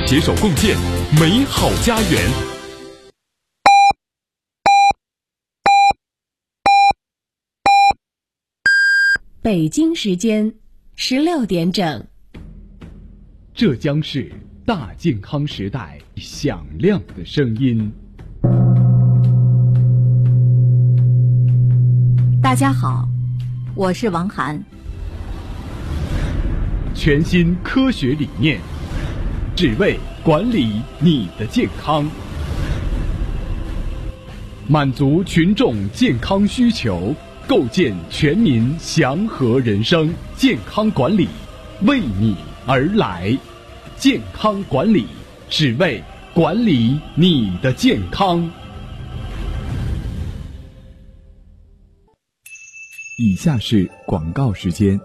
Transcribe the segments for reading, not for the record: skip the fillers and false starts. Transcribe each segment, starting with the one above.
携手共建美好家园。 北京时间16点整， 这将是大健康时代响亮的声音。 大家好，我是王涵。 全新科学理念，只为管理你的健康，满足群众健康需求，构建全民祥和人生。健康管理为你而来，健康管理只为管理你的健康。以下是广告时间。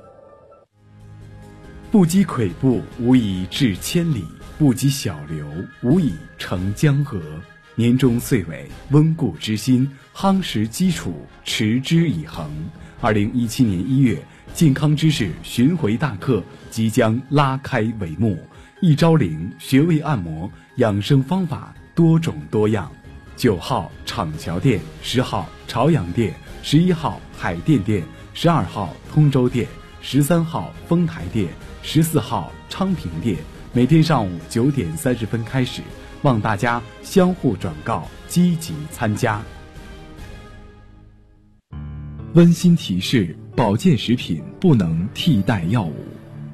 不积跬步，无以至千里；不积小流，无以成江河。年终岁尾，温故知新，夯实基础，持之以恒。2017年1月，健康知识巡回大课即将拉开帷幕。一招灵穴位按摩养生方法多种多样。9号厂桥店，10号朝阳店，11号海淀店，12号通州店，13号丰台店，14号昌平店，每天上午9点30分开始，望大家相互转告，积极参加。温馨提示：保健食品不能替代药物。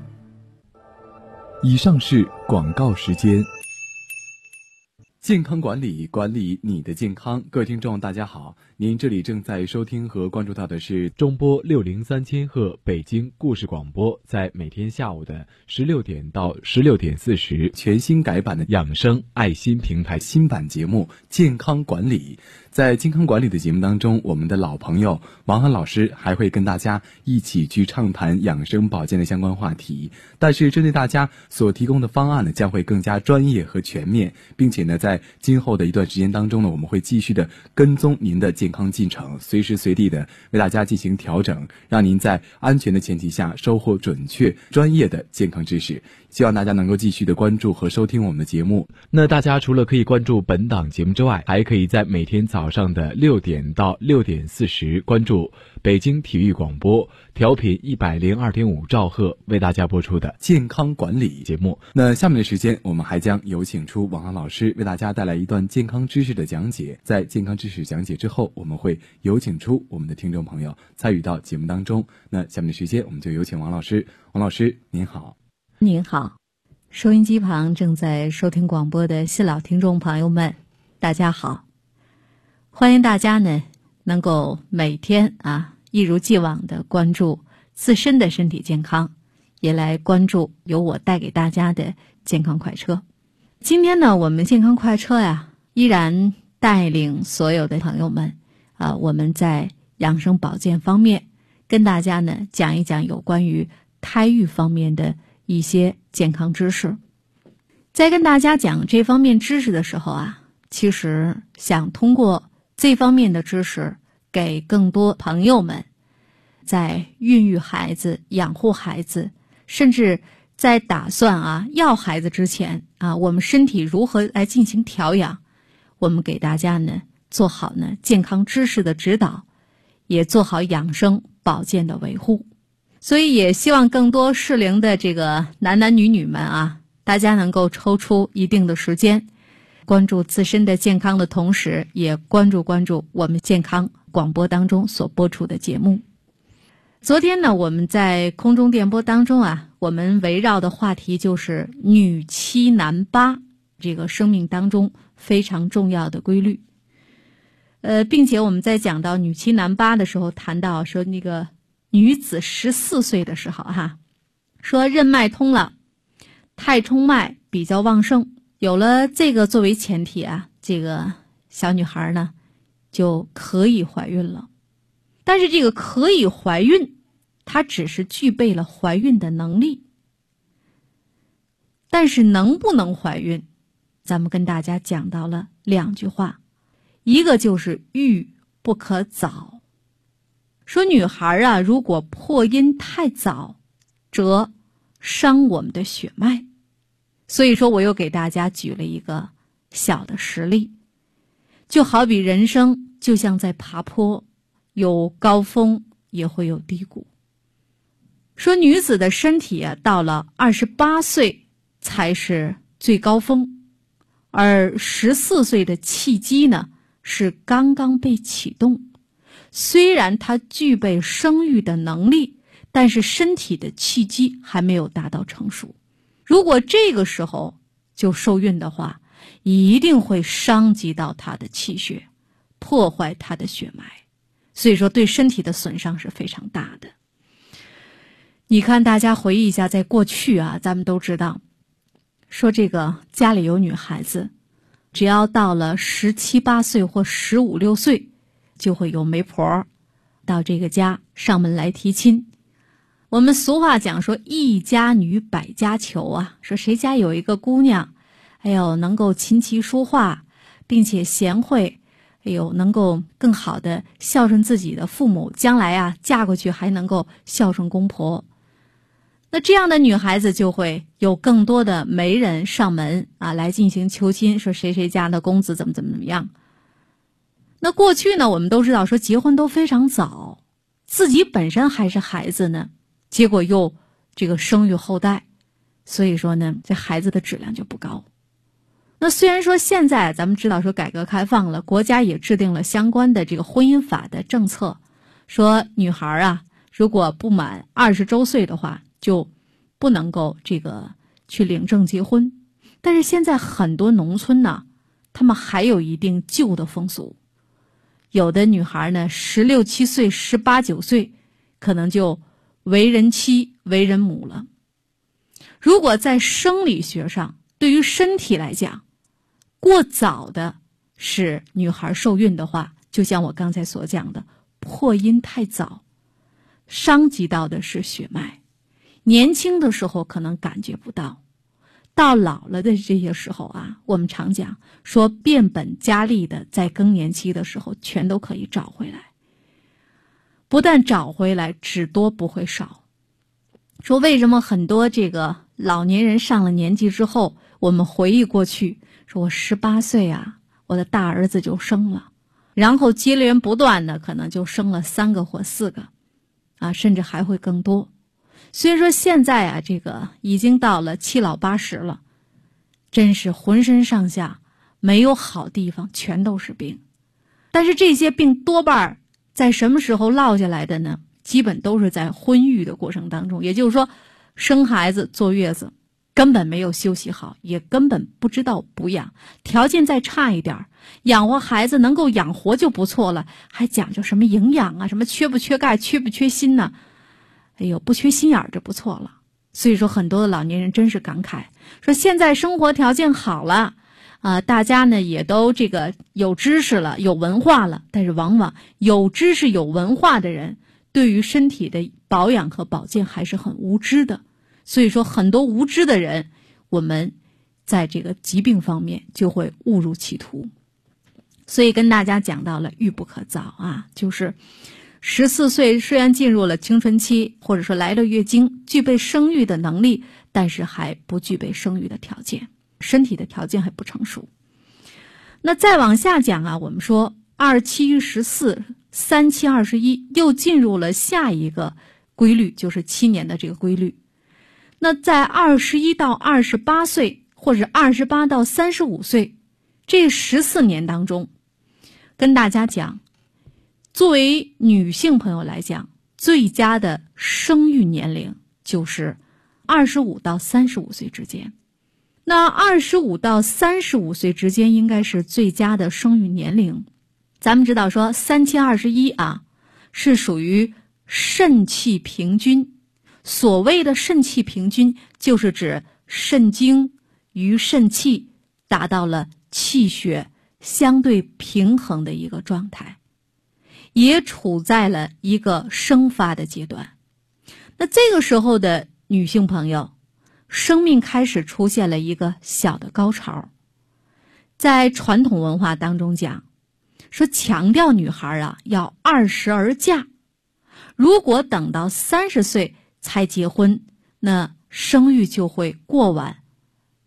以上是广告时间。健康管理，管理你的健康。各位听众大家好，您这里正在收听和关注到的是中波603千赫北京故事广播，在每天下午的16点到16点40，全新改版的养生爱心平台新版节目健康管理。在健康管理的节目当中，我们的老朋友王涵老师还会跟大家一起去畅谈养生保健的相关话题，但是针对大家所提供的方案呢，将会更加专业和全面，并且呢，在今后的一段时间当中呢，我们会继续的跟踪您的健康进程，随时随地的为大家进行调整，让您在安全的前提下收获准确专业的健康知识。希望大家能够继续的关注和收听我们的节目。那大家除了可以关注本档节目之外，还可以在每天早上的6点到6点40关注北京体育广播调频102.5兆赫为大家播出的健康管理节目。那下面的时间，我们还将有请出王涵老师为大家带来一段健康知识的讲解。在健康知识讲解之后，我们会有请出我们的听众朋友参与到节目当中。那下面的时间，我们就有请王老师。王老师您好。 您好，收音机旁正在收听广播的新老听众朋友们，大家好。欢迎大家呢能够每天一如既往的关注自身的身体健康，也来关注由我带给大家的健康快车。今天呢，我们健康快车依然带领所有的朋友们我们在养生保健方面跟大家呢讲一讲有关于胎育方面的一些健康知识。在跟大家讲这方面知识的时候其实想通过这方面的知识给更多朋友们在孕育孩子、养护孩子，甚至在打算要孩子之前我们身体如何来进行调养，我们给大家呢做好呢健康知识的指导，也做好养生保健的维护。所以也希望更多适龄的这个男男女女们大家能够抽出一定的时间，关注自身的健康的同时，也关注我们健康广播当中所播出的节目。昨天呢，我们在空中电波当中我们围绕的话题就是女七男八这个生命当中非常重要的规律。并且我们在讲到女七男八的时候，谈到说那个女子14岁的时候说任脉通了，太冲脉比较旺盛，有了这个作为前提这个小女孩呢就可以怀孕了。但是这个可以怀孕，她只是具备了怀孕的能力，但是能不能怀孕，咱们跟大家讲到了2句话。一个就是育不可早，说女孩如果破阴太早，则伤我们的血脉。 所以说我又给大家举了一个小的实例，就好比人生就像在爬坡，有高峰也会有低谷。说女子的身体啊，到了28岁才是最高峰，而14岁的气机呢，是刚刚被启动。虽然她具备生育的能力，但是身体的气机还没有达到成熟。如果这个时候就受孕的话，一定会伤及到她的气血，破坏她的血脉，所以说对身体的损伤是非常大的。你看大家回忆一下，在过去啊，咱们都知道说这个家里有女孩子，只要到了17、18岁或15、16岁，就会有媒婆到这个家上门来提亲。我们俗话讲说一家女百家求啊，说谁家有一个姑娘，哎呦能够琴棋书画，并且贤惠，哎呦能够更好的孝顺自己的父母，将来啊嫁过去还能够孝顺公婆。那这样的女孩子就会有更多的媒人上门啊，来进行求亲，说谁谁家的公子怎么样。那过去呢，我们都知道说结婚都非常早，自己本身还是孩子呢，结果又这个生育后代，所以说呢，这孩子的质量就不高。那虽然说现在咱们知道说改革开放了，国家也制定了相关的这个婚姻法的政策，说女孩啊，如果不满20周岁的话，就不能够这个去领证结婚。但是现在很多农村呢，他们还有一定旧的风俗，有的女孩呢16、17岁、18、19岁可能就为人妻为人母了。如果在生理学上，对于身体来讲，过早的使女孩受孕的话，就像我刚才所讲的，破阴太早，伤及到的是血脉。年轻的时候可能感觉不到，到老了的这些时候啊，我们常讲说变本加厉的在更年期的时候全都可以找回来。不但找回来，只多不会少。说为什么很多这个老年人上了年纪之后，我们回忆过去，说我18岁啊，我的大儿子就生了，然后接连不断的可能就生了3个或4个啊，甚至还会更多。所以说现在啊，这个已经到了7老80了，真是浑身上下没有好地方，全都是病。但是这些病多半在什么时候落下来的呢？基本都是在婚育的过程当中，也就是说生孩子坐月子根本没有休息好，也根本不知道补养，条件再差一点，养活孩子能够养活就不错了，还讲究什么营养啊，什么缺不缺钙，缺不缺锌呢？哎呦，不缺心眼儿就不错了。所以说很多的老年人真是感慨，说现在生活条件好了大家呢也都这个有知识了，有文化了，但是往往有知识有文化的人对于身体的保养和保健还是很无知的。所以说很多无知的人，我们在这个疾病方面就会误入歧途。所以跟大家讲到了育不可早啊，就是14岁虽然进入了青春期，或者说来了月经，具备生育的能力，但是还不具备生育的条件，身体的条件还不成熟。那再往下讲啊，我们说27、14、37、21又进入了下一个规律，就是7年的这个规律。那在21到28岁或者28到35岁这14年当中，跟大家讲，作为女性朋友来讲，最佳的生育年龄就是25到35岁之间。那25到35岁之间应该是最佳的生育年龄。咱们知道说37、21啊，是属于肾气平均。所谓的肾气平均，就是指肾精与肾气达到了气血相对平衡的一个状态，也处在了一个生发的阶段。那这个时候的女性朋友，生命开始出现了一个小的高潮。在传统文化当中讲，说强调女孩啊要20而嫁，如果等到30岁才结婚，那生育就会过晚，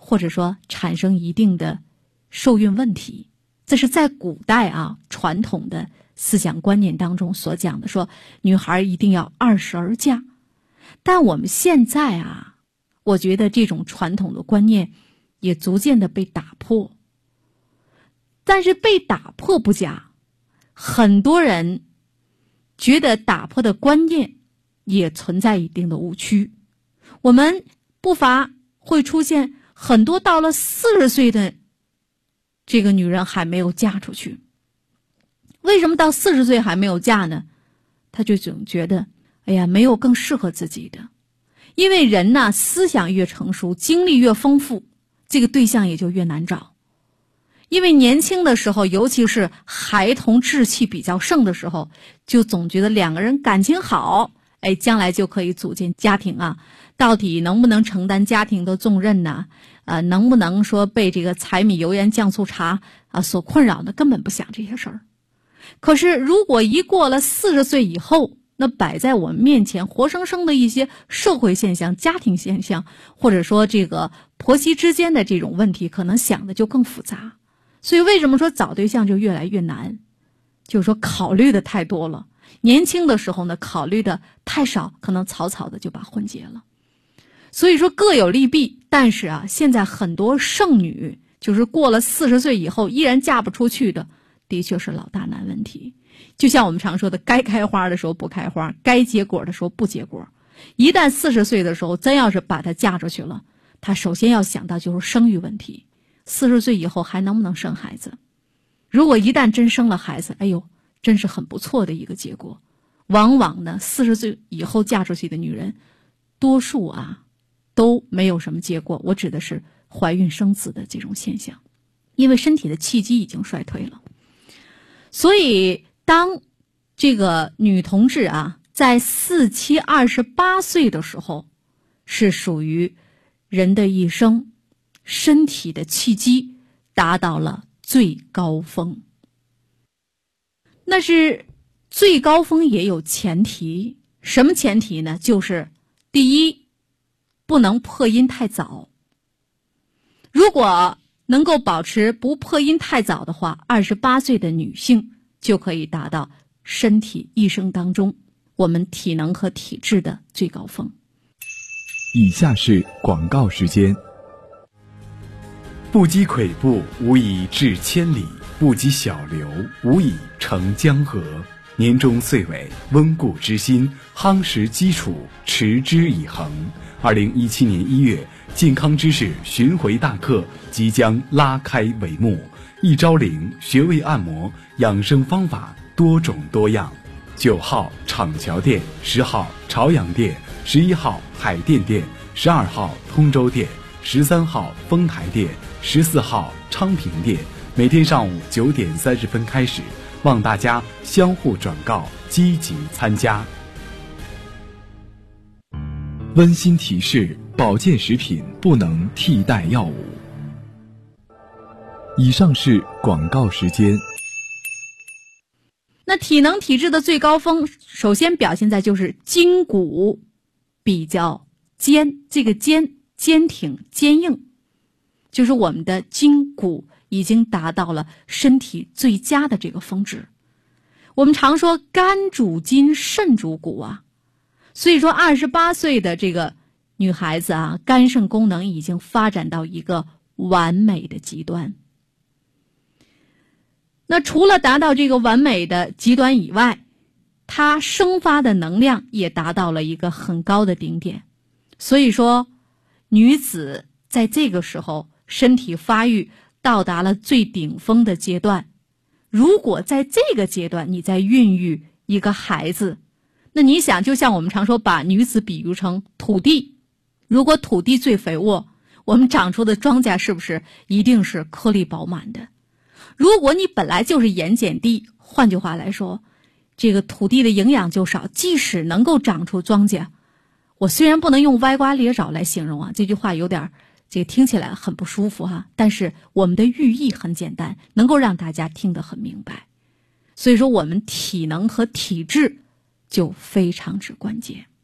或者说产生一定的受孕问题。这是在古代啊传统的思想观念当中所讲的，说女孩一定要20而嫁。但我们现在啊，我觉得这种传统的观念也逐渐的被打破。但是被打破不假，很多人觉得打破的观念也存在一定的误区。我们不乏会出现很多到了40岁的这个女人还没有嫁出去。为什么到40岁还没有嫁呢？她就总觉得哎呀，没有更适合自己的。因为人呢，思想越成熟，经历越丰富，这个对象也就越难找。因为年轻的时候，尤其是孩童志气比较盛的时候，就总觉得两个人感情好，哎，将来就可以组建家庭啊。到底能不能承担家庭的重任呢？能不能说被这个柴米油盐酱醋茶所困扰呢？根本不想这些事儿。可是如果一过了40岁以后，那摆在我们面前活生生的一些社会现象、家庭现象，或者说这个婆媳之间的这种问题，可能想的就更复杂。所以为什么说找对象就越来越难？就是说考虑的太多了，年轻的时候呢考虑的太少，可能草草的就把婚结了。所以说各有利弊，但是啊，现在很多剩女就是过了40岁以后依然嫁不出去的，的确是老大难问题。就像我们常说的，该开花的时候不开花，该结果的时候不结果。一旦40岁的时候真要是把她嫁出去了，她首先要想到就是生育问题。40岁以后还能不能生孩子？如果一旦真生了孩子，哎呦，真是很不错的一个结果。往往呢，40岁以后嫁出去的女人，多数啊都没有什么结果。我指的是怀孕生子的这种现象，因为身体的气机已经衰退了。所以当这个女同志啊在47、28岁的时候，是属于人的一生身体的气机达到了最高峰。那是最高峰也有前提，什么前提呢？就是第一，不能破音太早。如果能够保持不破音太早的话，28岁的女性就可以达到身体一生当中我们体能和体质的最高峰。 以下是广告时间。不积跬步，无以至千里；不积小流，无以成江河。年终岁尾，温故知新，夯实基础，持之以恒。2017年1月，健康知识巡回大课即将拉开帷幕。一招灵穴位按摩养生方法多种多样。9号厂桥店，10号朝阳店，11号海淀店，12号通州店，13号丰台店，14号昌平店，每天上午9点30分开始，望大家相互转告，积极参加。温馨提示：保健食品不能替代药物。以上是广告时间。 那体能体质的最高峰，首先表现在就是筋骨比较坚，这个坚挺坚硬，就是我们的筋骨已经达到了身体最佳的这个峰值。我们常说肝主筋，肾主骨啊，所以说28岁的这个女孩子啊，肝肾功能已经发展到一个完美的极端。那除了达到这个完美的极端以外，她生发的能量也达到了一个很高的顶点。所以说，女子在这个时候身体发育到达了最顶峰的阶段。如果在这个阶段你在孕育一个孩子，那你想，就像我们常说把女子比喻成土地，如果土地最肥沃，我们长出的庄稼是不是一定是颗粒饱满的？如果你本来就是盐碱地，换句话来说，这个土地的营养就少，即使能够长出庄稼，我虽然不能用歪瓜裂枣来形容啊，这句话有点这个听起来很不舒服哈，但是我们的寓意很简单，能够让大家听得很明白。所以说我们体能和体质就非常之关键。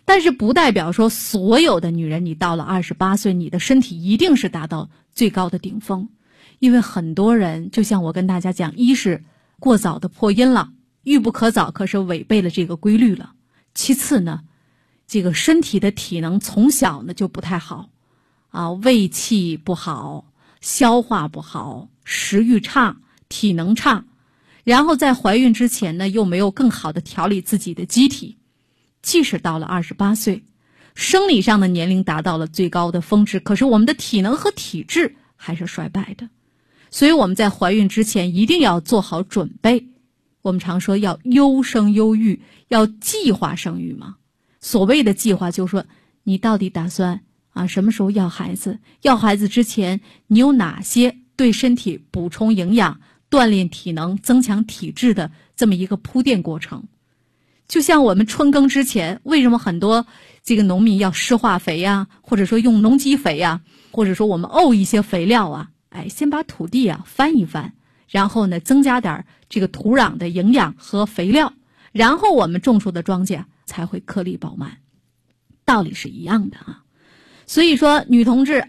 但是不代表说所有的女人，你到了28岁，你的身体一定是达到最高的顶峰。因为很多人，就像我跟大家讲，一是过早的破音了，欲不可早，可是违背了这个规律了。其次呢，这个身体的体能从小呢就不太好啊，胃气不好，消化不好，食欲差，体能差，然后在怀孕之前呢又没有更好的调理自己的机体，即使到了28岁，生理上的年龄达到了最高的峰值，可是我们的体能和体质还是衰败的。所以我们在怀孕之前一定要做好准备。我们常说要优生优育，要计划生育嘛。所谓的计划就是说，你到底打算什么时候要孩子？要孩子之前，你有哪些对身体补充营养、锻炼体能、增强体质的这么一个铺垫过程？就像我们春耕之前，为什么很多这个农民要施化肥呀，或者说用农机肥呀，或者说我们沤一些肥料啊？先把土地翻一翻，然后呢增加点这个土壤的营养和肥料，然后我们种出的庄稼才会颗粒饱满，道理是一样的啊。所以说女同志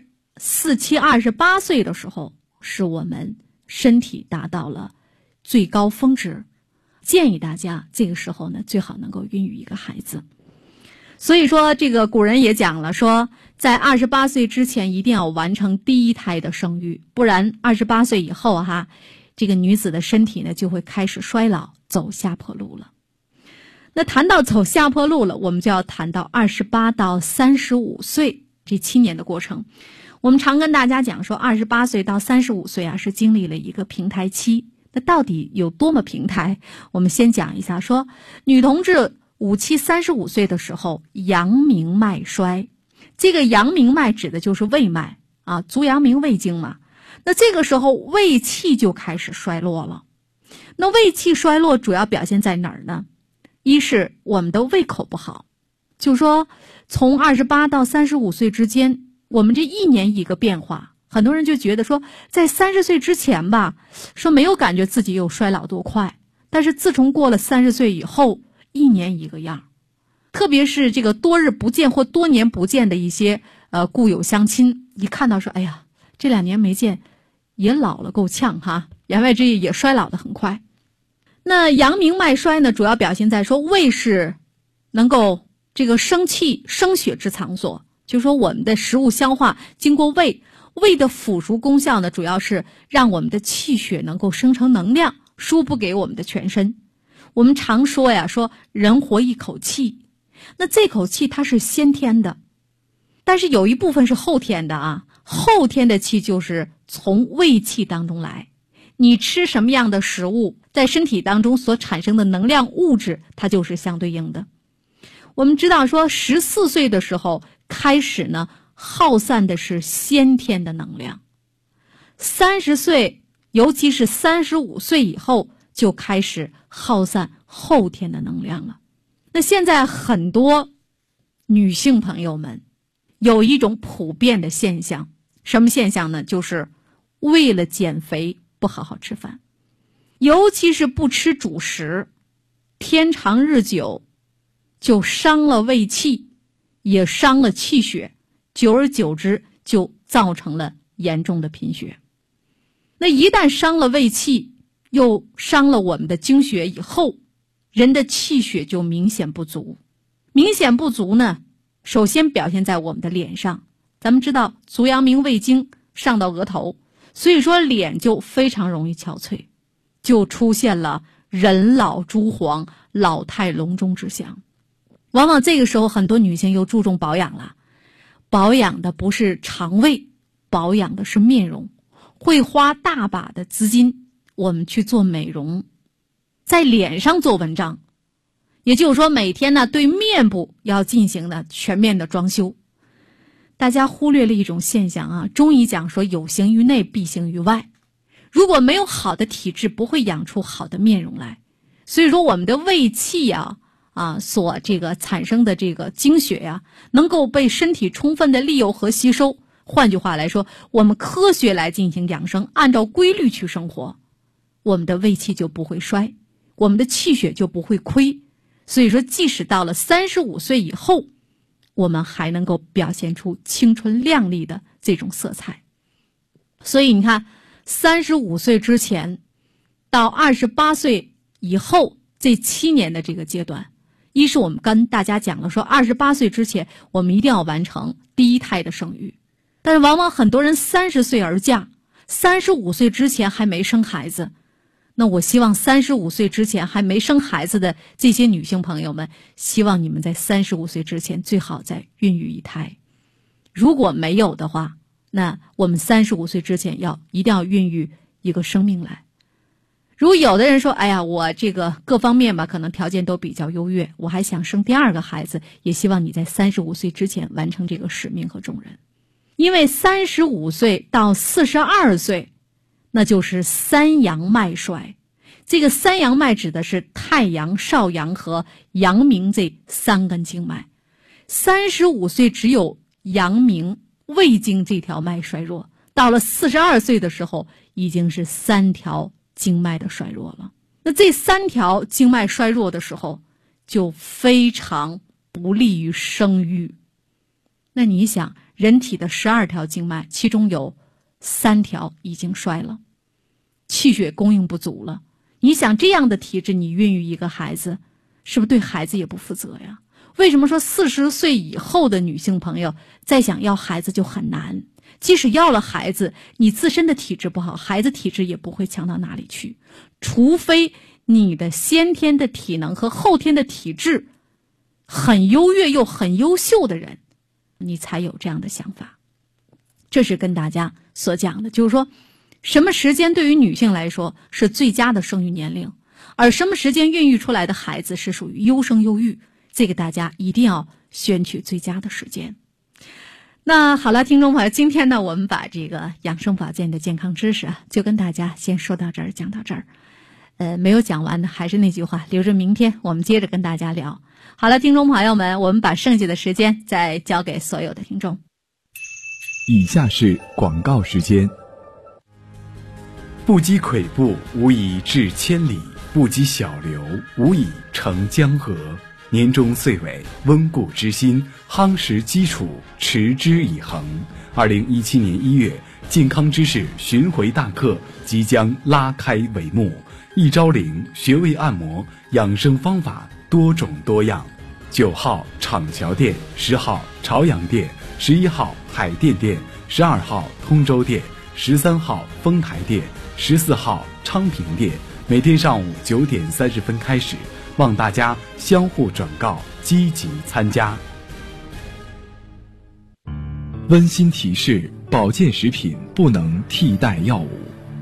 47、28岁的时候，是我们身体达到了最高峰值，建议大家这个时候呢最好能够孕育一个孩子。所以说这个古人也讲了，说在28岁之前一定要完成第一胎的生育，不然28岁以后这个女子的身体呢就会开始衰老，走下坡路了。那谈到走下坡路了，我们就要谈到28到35岁这7年的过程。我们常跟大家讲说28岁到35岁是经历了一个平台期。那到底有多么平台？我们先讲一下，说女同志57、35岁的时候，阳明脉衰。这个阳明脉指的就是胃脉足阳明胃经嘛。那这个时候胃气就开始衰落了。那胃气衰落主要表现在哪儿呢？一是我们的胃口不好，就是说从28到35岁之间，我们这1年一个变化。很多人就觉得说，在30岁之前吧，说没有感觉自己有衰老多快，但是自从过了30岁以后，1年一个样。特别是这个多日不见或多年不见的一些故友相亲，一看到说，哎呀，这2年没见，也老了够呛哈，言外之意也衰老得很快。那阳明脉衰呢，主要表现在说胃是能够这个生气生血之场所，就是说我们的食物消化经过胃，胃的腐熟功效呢，主要是让我们的气血能够生成能量，输布给我们的全身。我们常说说人活一口气，那这口气它是先天的，但是有一部分是后天的后天的气就是从胃气当中来。你吃什么样的食物，在身体当中所产生的能量物质，它就是相对应的。我们知道说14岁的时候开始呢，耗散的是先天的能量，30岁尤其是35岁以后就开始耗散后天的能量了。那现在很多女性朋友们有一种普遍的现象，什么现象呢？就是为了减肥不好好吃饭，尤其是不吃主食，天长日久就伤了胃气，也伤了气血，久而久之就造成了严重的贫血。那一旦伤了胃气，又伤了我们的经血以后，人的气血就明显不足。明显不足呢，首先表现在我们的脸上。咱们知道足阳明胃经上到额头，所以说脸就非常容易憔悴，就出现了人老珠黄、老态龙钟之象。往往这个时候很多女性又注重保养了，保养的不是肠胃，保养的是面容，会花大把的资金我们去做美容，在脸上做文章，也就是说每天呢对面部要进行的全面的装修。大家忽略了一种现象中医讲说有形于内，必形于外。如果没有好的体质，不会养出好的面容来。所以说我们的胃气所这个产生的这个精血能够被身体充分的利用和吸收。换句话来说，我们科学来进行养生，按照规律去生活，我们的胃气就不会衰，我们的气血就不会亏。所以说即使到了35岁以后， 我们还能够表现出青春靓丽的这种色彩。所以你看，35岁之前到28岁以后这7年的这个阶段，一是我们跟大家讲了说28岁之前我们一定要完成第一胎的生育，但是往往很多人30岁而嫁，35岁之前还没生孩子。那我希望35岁之前还没生孩子的这些女性朋友们，希望你们在35岁之前最好再孕育一胎。如果没有的话，那我们35岁之前一定要孕育一个生命来。如果有的人说，哎呀，我这个各方面吧，可能条件都比较优越，我还想生第2个孩子，也希望你在35岁之前完成这个使命和重任。因为35岁到42岁，那就是3阳脉衰。这个3阳脉指的是太阳、少阳和阳明这3根经脉。35岁只有阳明、胃经这条脉衰弱，到了42岁的时候，已经是3条经脉的衰弱了。那这3条经脉衰弱的时候，就非常不利于生育。那你想，人体的12条经脉，其中有3条已经衰了，气血供应不足了。你想这样的体质，你孕育一个孩子，是不是对孩子也不负责呀？为什么说40岁以后的女性朋友再想要孩子就很难？即使要了孩子，你自身的体质不好，孩子体质也不会强到哪里去，除非你的先天的体能和后天的体质很优越又很优秀的人，你才有这样的想法。这是跟大家所讲的，就是说什么时间对于女性来说是最佳的生育年龄，而什么时间孕育出来的孩子是属于优生优育，这个大家一定要选取最佳的时间。那好了，听众朋友，今天呢，我们把这个养生保健的健康知识就跟大家先说到这儿，讲到这儿。没有讲完的，还是那句话，留着明天我们接着跟大家聊。好了，听众朋友们，我们把剩下的时间再交给所有的听众。 以下是广告时间。不积跬步，无以至千里；不积小流，无以成江河。年终岁尾，温故知新，夯实基础，持之以恒。2017年1月，健康知识巡回大课即将拉开帷幕。一招灵穴位按摩养生方法多种多样。9号厂桥店，10号朝阳店，11号海淀店，12号通州店，13号丰台店，14号昌平店。每天上午9点30分开始，望大家相互转告，积极参加。温馨提示：保健食品不能替代药物。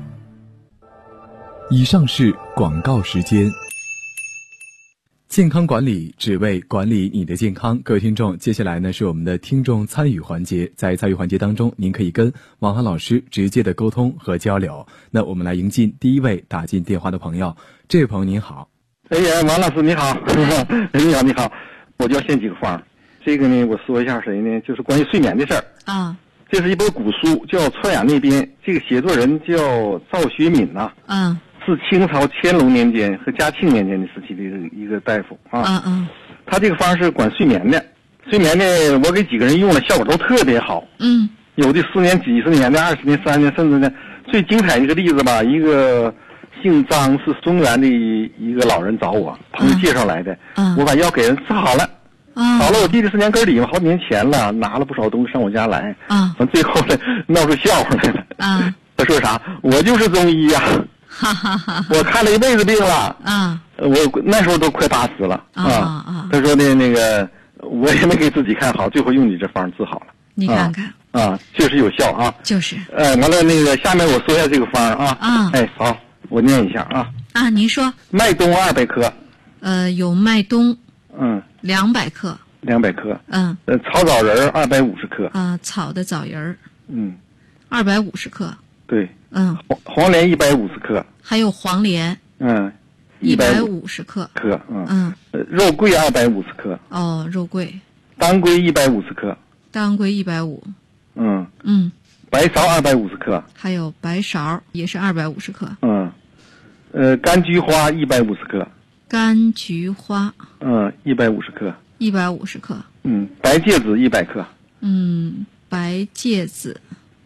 以上是广告时间。健康管理只为管理你的健康。各位听众，接下来呢是我们的听众参与环节。在参与环节当中，您可以跟王涵老师直接的沟通和交流。那我们来迎进第一位打进电话的朋友。这位朋友您好。 哎呀，王老师你好。你好，我就要献几个方。这个呢，我说一下谁呢？就是关于睡眠的事儿啊。 这是一本古书，叫《川雅那边》，这个写作人叫赵学敏呐。 嗯。 是清朝乾隆年间和嘉庆年间的时期的一个大夫啊。他这个方是管睡眠的。睡眠呢，我给几个人用了，效果都特别好。有的10年、几十年的、20年、30年，甚至呢，最精彩的一个例子吧，一个姓张是松原的一个老人找我，朋友介绍来的。我把药给人治好了。好了，我弟弟是年根里嘛，好几年前了，拿了不少东西上我家来。完最后呢，闹出笑话来了。他说啥？我就是中医呀。我看了一辈子病了。我那时候都快80了。他说的那个我也没给自己看好，最后用你这方治好了。 你看看。 确实有效啊。 就是。 完了那个下面我说一下这个方啊。好，我念一下啊。 您说。 麦冬200克。 有麦冬。200克。 200克。炒枣仁250克。 炒的枣仁。250克。 对。黄连150克。 还有黄连。150克。 肉桂250克。 肉桂。 当归150克。 当归150。 白芍250克。 还有白芍也是250克。 柑菊花150克。 柑菊花。 150克。 150克。 白芥子100克。 白芥子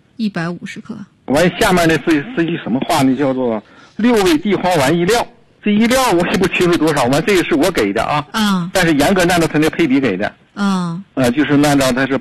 150克。 完，下面呢是一句什么话呢？叫做6味地黄丸1料。这1料我也不清楚多少，完这个是我给的啊。但是严格按照他那配比给的。就是按照它是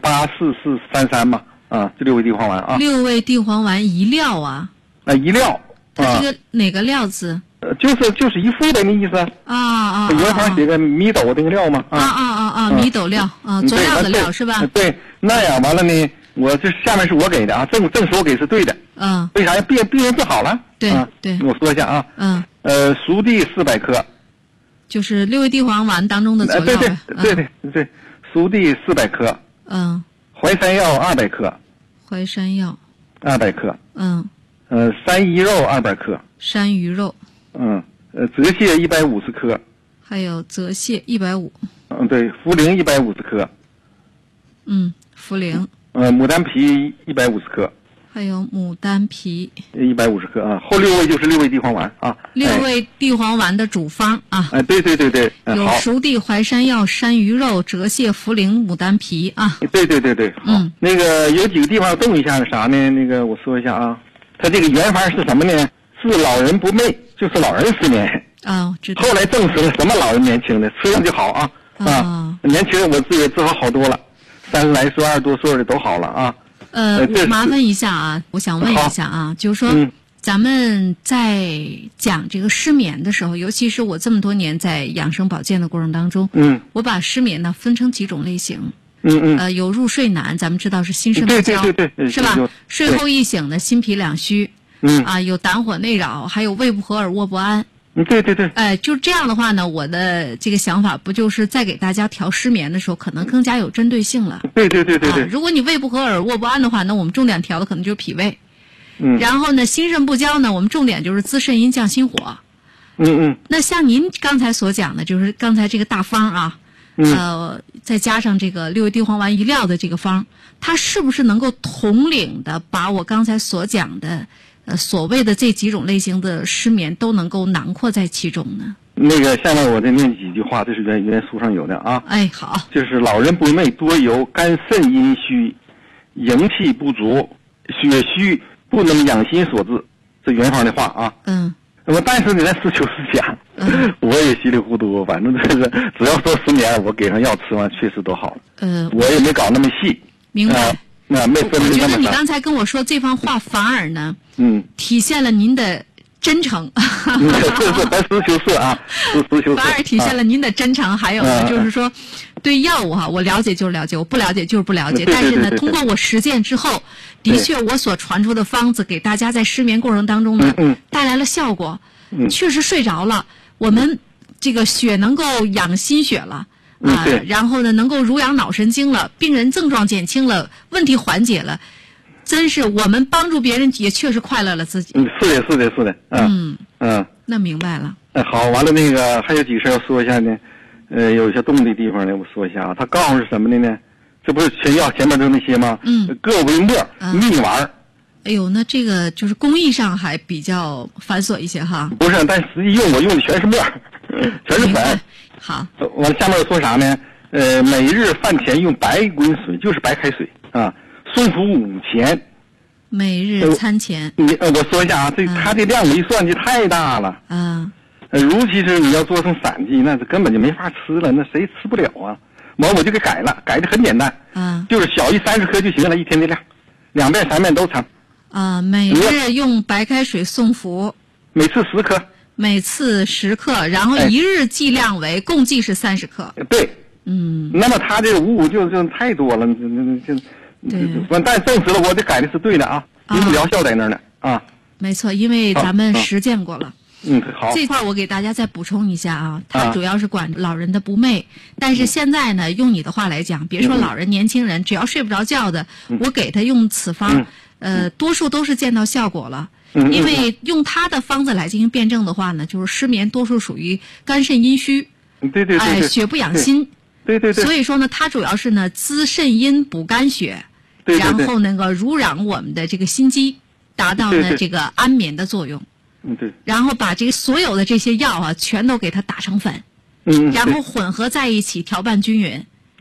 84433嘛。这6味地黄丸啊。 6味地黄丸1料啊。 1料。 它这个哪个料字？ 就是一副的那意思。原方写个米斗这个料嘛。 米斗料佐料的料是吧？ 对，那样完了呢，我这下面是我给的啊，正是我给是对的。为啥呀？病人治好了。 对。 我说一下啊。熟地400克。 就是6味地黄丸当中的佐料。 对，熟地400克。淮山药200克。 淮山药 200克。山鱼肉200克。 山鱼肉。 泽蟹150克。 还有泽蟹150。 对，茯苓150克。 茯苓。 牡丹皮150克。 还有牡丹皮 150克啊。后6味就是6味地黄丸啊。 6味地黄丸的主方啊。 对。 有熟地、淮山药、山鱼肉、泽蟹、茯苓、牡丹皮啊。 对。好。那个有几个地方动一下啥呢？那个我说一下啊。它这个原方是什么呢？是老人不寐，就是老人失眠。 知道。 后来证实了什么老人年轻的吃上就好啊。年轻人我自己也治好多了，30来岁、20多岁的都好了啊。 我麻烦一下啊，我想问一下啊，就是说，咱们在讲这个失眠的时候，尤其是我这么多年在养生保健的过程当中，我把失眠呢分成几种类型。有入睡难，咱们知道是心肾不交，是吧？睡后一醒呢，心脾两虚。有胆火内扰，还有胃不和、耳卧不安。 对。 就这样的话呢，我的这个想法不就是在给大家调失眠的时候，可能更加有针对性了。 对。 如果你胃不和、耳卧不安的话，那我们重点调的可能就是脾胃。然后呢，心肾不交呢，我们重点就是滋肾阴、降心火。那像您刚才所讲的，就是刚才这个大方啊，再加上这个6味地黄丸1料的这个方，它是不是能够统领的把我刚才所讲的所谓的这几种类型的失眠都能够囊括在其中呢？ 那个下面我再念几句话，这是原书上有的啊。 好。 就是老人不寐多由肝肾阴虚，营气不足，血虚不能养心所致，这原方的话啊。那么但是呢，咱实求实讲，我也稀里糊涂，反正这个只要说失眠，我给上药吃完，确实都好了。我也没搞那么细。 明白。 没分那么我觉得你刚才跟我说这番话，反而呢，体现了您的真诚。 是，咱实求是啊，实求是。 反而体现了您的真诚，还有呢，就是说，对药物我了解就是了解，我不了解就是不了解。但是呢，通过我实践之后，的确我所传出的方子给大家在失眠过程当中呢，带来了效果。确实睡着了，我们这个血能够养心血了。然后呢，能够濡养脑神经了，病人症状减轻了，问题缓解了，真是我们帮助别人也确实快乐了自己。 是的。 那明白了。 好，完了那个还有几个事要说一下呢，有一些动的地方呢，我说一下啊。它告诉是什么的呢？这不是全药前面都那些吗？各为末蜜丸。 哎呦，那这个就是工艺上还比较繁琐一些哈。 不是，但实际用我用的全是末，全是粉。 好， 完下面说啥呢？每日饭前用白滚水，就是白开水啊，送服5钱。 每日餐前。 我说一下啊，它这量我一算就太大了。尤其是你要做成散剂，那是根本就没法吃了，那谁吃不了啊？完我就给改了，改的很简单。就是小于30克就行了，一天的量，2遍3遍都成。 每日用白开水送服。 每次10克。 每次10克，然后一日剂量为共计是30克。 对，那么他这55就太多了，但证实了我这改的是对的啊，因为疗效在那儿呢啊。 没错，因为咱们实践过了。 好。 这块我给大家再补充一下啊，它主要是管老人的不寐，但是现在呢，用你的话来讲，别说老人、年轻人，只要睡不着觉的，我给他用此方，多数都是见到效果了。因为用他的方子来进行辩证的话呢，就是失眠多数属于肝肾阴虚，血不养心，所以说呢，它主要是呢滋肾阴补肝血，然后那个濡养我们的这个心肌，达到呢这个安眠的作用。然后把这个所有的这些药全都给它打成粉，然后混合在一起调拌均匀。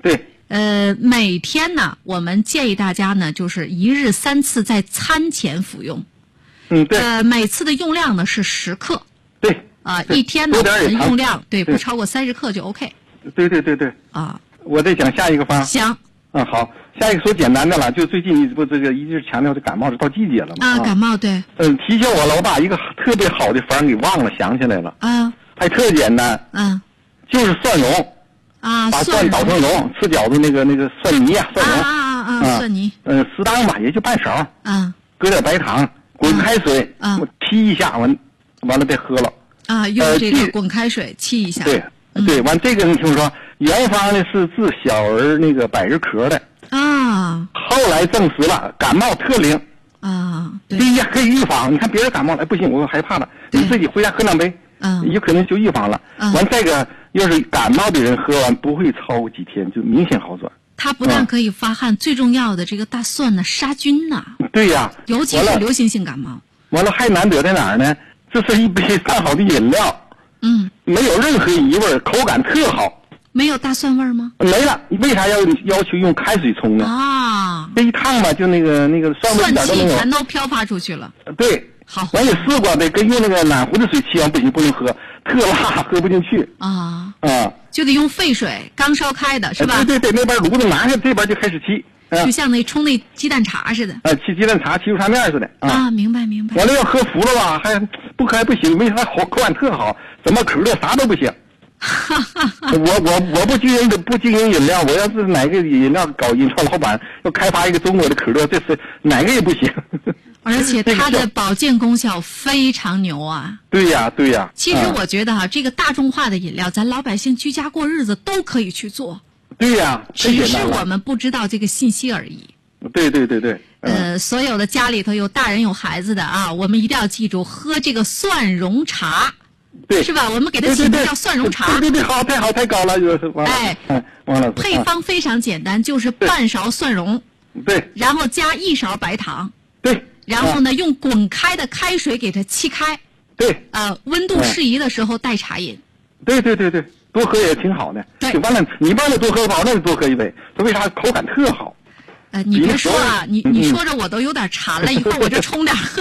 每天呢，我们建议大家呢，就是1日3次在餐前服用。 对。 每次的用量呢是10克。 对。 一天呢，我们用量不超过30克就 OK。 对。我再讲下一个方。 行。 好，下一个说简单的了，就最近不这个一直强调这感冒是到季节了嘛。 感冒对。 提醒我老把一个特别好的方给忘了，想起来了。还特简单。就是蒜蓉。把蒜捣成蓉，吃饺子那个蒜泥呀，蒜蓉。 蒜泥。 适当吧，也就半勺。搁点白糖，滚开水。沏一下，完了再喝了。 用这个滚开水沏一下。 对，完这个你听说，原方呢是治小儿那个百日咳的。后来证实了感冒特灵。 对。 第一可以预防，你看别人感冒了，不行，我害怕了，你自己回家喝2杯。有可能就预防了。完这个要是感冒的人喝完不会超过几天就明显好转。 它不但可以发汗，最重要的这个大蒜呢杀菌呐。 对呀。 尤其是流行性感冒。 完了还难得在哪儿呢？这是一杯上好的饮料。没有任何异味，口感特好。 没有大蒜味吗？ 没了。你为啥要求用开水冲呢？这一烫吧，就那个蒜味一点都没有。 蒜气全都飘发出去了。 对。 好， 我也试过的，跟用那个暖壶的水沏完不行，不能喝，特辣，喝不进去。 就得用沸水，刚烧开的是吧？ 对，那边炉子拿下，这边就开始沏。 就像冲那鸡蛋茶似的。 沏鸡蛋茶，沏油茶面似的。 明白。 完了要喝服了吧，还不喝还不行，为啥口感特好？怎么可乐啥都不行。我不经营饮料，我要是哪个饮料搞饮料老板要开发一个中国的可乐，这是哪个也不行。 而且它的保健功效非常牛啊！ 对呀。 其实我觉得这个大众化的饮料，咱老百姓居家过日子都可以去做。 对呀， 只是我们不知道这个信息而已。 对。 所有的家里头有大人有孩子的我们一定要记住喝这个蒜蓉茶。 对， 是吧？我们给它起名叫蒜蓉茶。 对，好，太好，太高了，王老师。 配方非常简单，就是半勺蒜蓉。 对。 然后加1勺白糖。 对。 然后呢，用滚开的开水给它沏开。 对。 温度适宜的时候代茶饮。 对，多喝也挺好的。对。完了，你忘了多喝吧，那就多喝一杯。它为啥口感特好？ 你别说你说着我都有点馋了，一会儿我就冲点喝。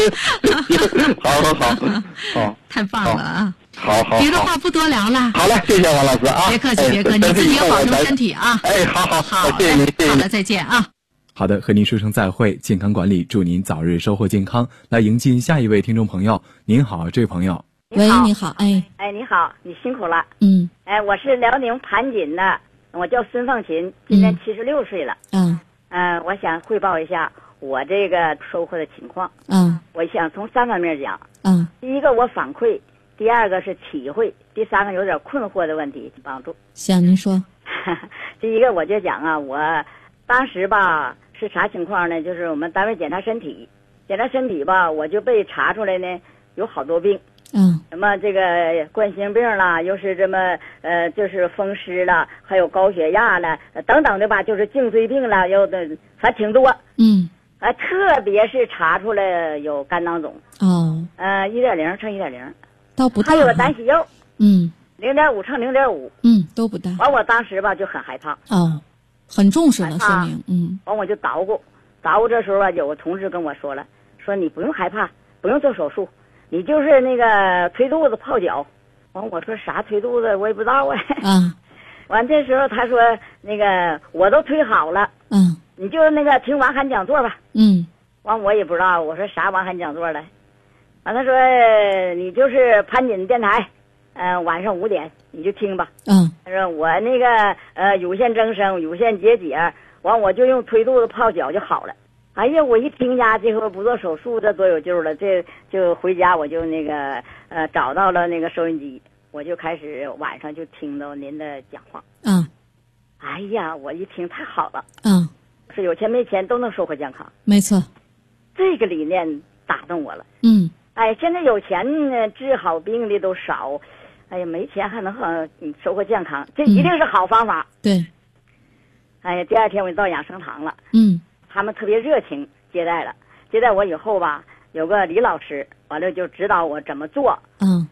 好， 太棒了啊！ 好， 别的话不多聊了。 好嘞，谢谢王老师啊！ 别客气，你自己保重身体啊！ 好，谢谢您， 好了，再见啊！ 好的，和您说声再会。健康管理，祝您早日收获健康。来迎进下一位听众朋友。您好，这位朋友。 喂，你好， 你好，你辛苦了。我是辽宁盘锦的，我叫孙凤琴，今年76岁了。我想汇报一下我这个收获的情况。我想从3方面讲。第一个我反馈，第二个是体会，第三个有点困惑的问题帮助。 行，您说。 第一个我就讲我当时吧是啥情况呢？就是我们单位检查身体吧，我就被查出来呢有好多病。什么这个冠心病啦，又是这么就是风湿了，还有高血压了，等等的吧，就是颈椎病了，有的还挺多。特别是查出来有肝囊肿。1.0乘1.0， 倒不大。 还有胆息肉。0.5乘0.5。 都不大。 完我当时吧就很害怕。 很重视了，说明。 完我就捣鼓这时候吧，有个同志跟我说了，说你不用害怕，不用做手术。你就是那个推肚子泡脚。完我说啥推肚子我也不知道完这时候他说那个我都推好了。你就那个听王涵讲座吧。完我也不知道，我说啥王涵讲座了。完他说你就是盘锦电台，晚上5点你就听吧。他说我那个乳腺增生、乳腺结节，完我就用推肚子泡脚就好了。哎呀，我一听家这回不做手术，这多有救了！这就回家我就那个找到了那个收音机，我就开始晚上就听到您的讲话。哎呀，我一听太好了。是有钱没钱都能收获健康。 没错， 这个理念打动我了。现在有钱治好病的都少，哎呀，没钱还能收获健康，这一定是好方法。 对。 哎呀，第2天我就到养生堂了。他们特别热情接待我以后吧，有个李老师，完了就指导我怎么做。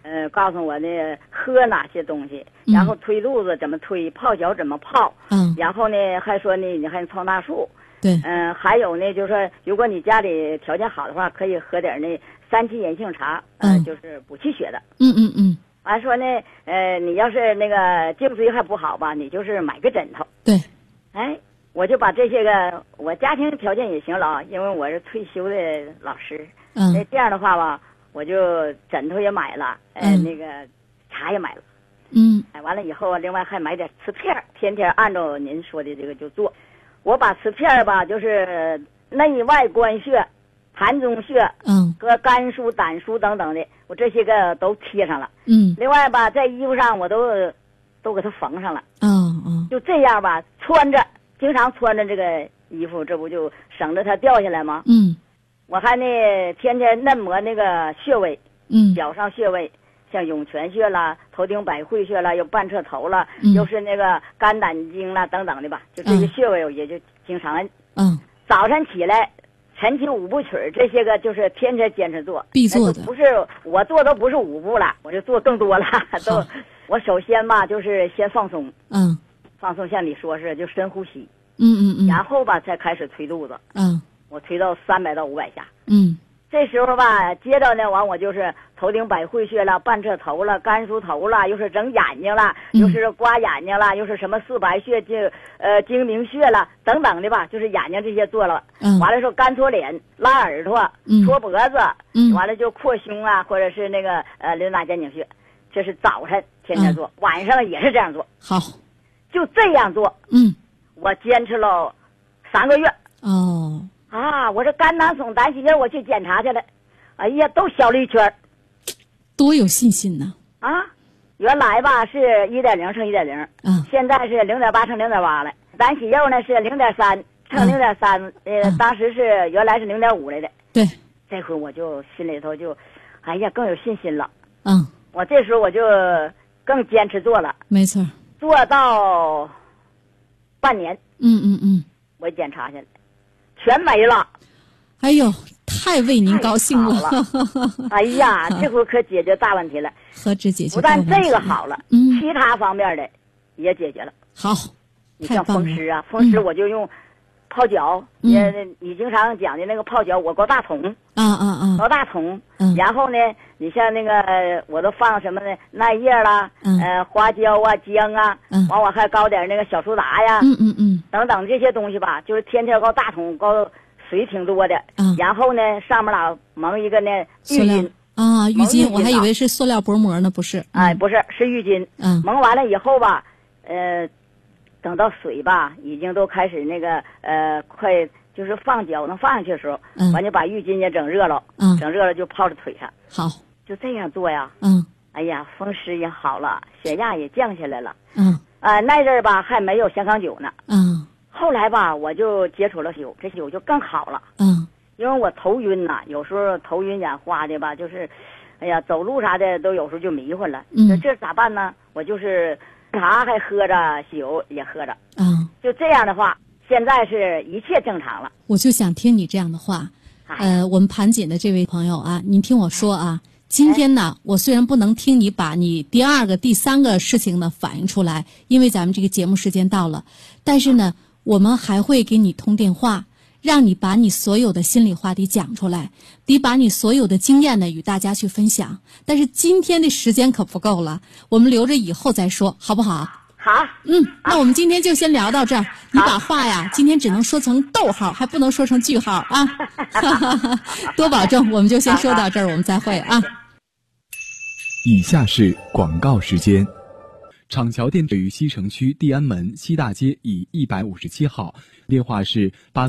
告诉我呢喝哪些东西，然后推肚子怎么推，泡脚怎么泡，然后呢还说呢你还能创大树， 对， 还有呢就是说如果你家里条件好的话，可以喝点那3七银杏茶，就是补气血的，完说呢你要是那个颈椎还不好吧，你就是买个枕头， 对， 哎，我就把这些个我家庭条件也行了啊，因为我是退休的老师，这样的话吧。我就枕头也买了，那个茶也买了，买完了以后，另外还买点瓷片，天天按照您说的这个就做。我把瓷片吧，就是内外关穴、膻中穴，和肝腧、胆腧等等的，我这些个都贴上了。另外吧，在衣服上我都给它缝上了。就这样吧，经常穿着这个衣服，这不就省得它掉下来吗？我还呢，天天嫩磨那个穴位，脚上穴位，像涌泉穴啦、头顶百会穴啦，又半彻头啦，又是那个肝胆经啦等等的吧，就这些穴位我也就经常早晨起来晨起5部曲这些个就是天天坚持做， 必做的。 不是我做都不是5步了，我就做更多了。都我首先吧就是先放松，放松像你说是就深呼吸，然后吧才开始推肚子，我推到300到500下，这时候吧，接着呢，完我就是头顶百会穴了，半彻头了，肝腧头了，又是整眼睛了，又是刮眼睛了，又是什么四白穴、睛明穴了等等的吧，就是眼睛这些做了，完了说干搓脸、拉耳朵、搓脖子，完了就扩胸啊，或者是那个淋巴肩颈穴，这是早晨天天做，晚上也是这样做。 好， 就这样做，我坚持了3个月。我这肝囊肿、胆息结我去检查去了，哎呀，都小了1圈， 多有信心呢！ 原来吧是1.0乘1.0，现在是0.8乘0.8了。胆息肉呢是0.3乘0.3，当时是原来是0.5来的。 对， 这回我就心里头就，哎呀，更有信心了。我这时候我就更坚持做了。 没错。 做到半年。我检查去了。全没了， 哎呦，太为您高兴了！ 哎呀，这回可解决大问题了。 何止解决？ 不但这个好了，其他方面的也解决了。 好， 你像风湿啊，风湿我就用泡脚，你经常讲的那个泡脚，我搞大桶，搞大桶。然后呢，你像那个我都放什么呢？耐叶啦，花椒啊、姜啊，完我还搞点那个小苏打呀，等等这些东西吧，就是天天搞大桶，搞水挺多的。然后呢，上面老蒙一个呢浴巾浴巾，我还以为是塑料薄膜呢，不是？ 不是，是浴巾。蒙完了以后吧，等到水吧已经都开始那个快就是放脚能放上去的时候，完就把浴巾也整热了，整热了就泡在腿上。 好， 就这样做呀。哎呀，风湿也好了，血压也降下来了。那阵儿吧还没有香港酒呢。后来吧我就接触了酒，这酒就更好了。因为我头晕呐，有时候头晕眼花的吧，就是哎呀走路啥的都有时候就迷糊了。这咋办呢？我就是茶还喝着，酒也喝着。就这样的话，现在是一切正常了。 我就想听你这样的话。我们盘锦的这位朋友啊，您听我说啊，今天呢，我虽然不能听你把你第2个、第3个事情呢反映出来，因为咱们这个节目时间到了，但是呢，我们还会给你通电话，让你把你所有的心里话得讲出来，得把你所有的经验呢与大家去分享。但是今天的时间可不够了，我们留着以后再说，好不好？ 好。 那我们今天就先聊到这儿。你把话呀，今天只能说成逗号，还不能说成句号啊。多保重，我们就先说到这儿，我们再会啊。 以下是广告时间。厂桥店位于西城区地安门西大街以157号，电话是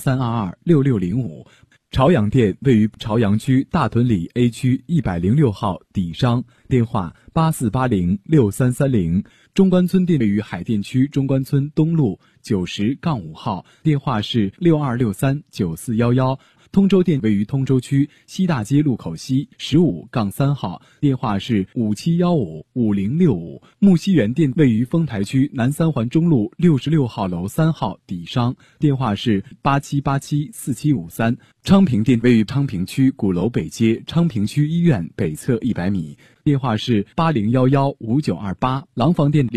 83226605。朝阳店位于朝阳区大屯里 A 区106号底商，电话84806330。中关村店位于海淀区中关村东路90-5号，电话是62639411。 通州店位于通州区西大街路口西15-3号，电话是5715-5065。木樨园店位于丰台区南三环中路66号楼3号底商，电话是87874753。昌平店位于昌平区鼓楼北街昌平区医院北侧100米，电话是80115928。廊坊店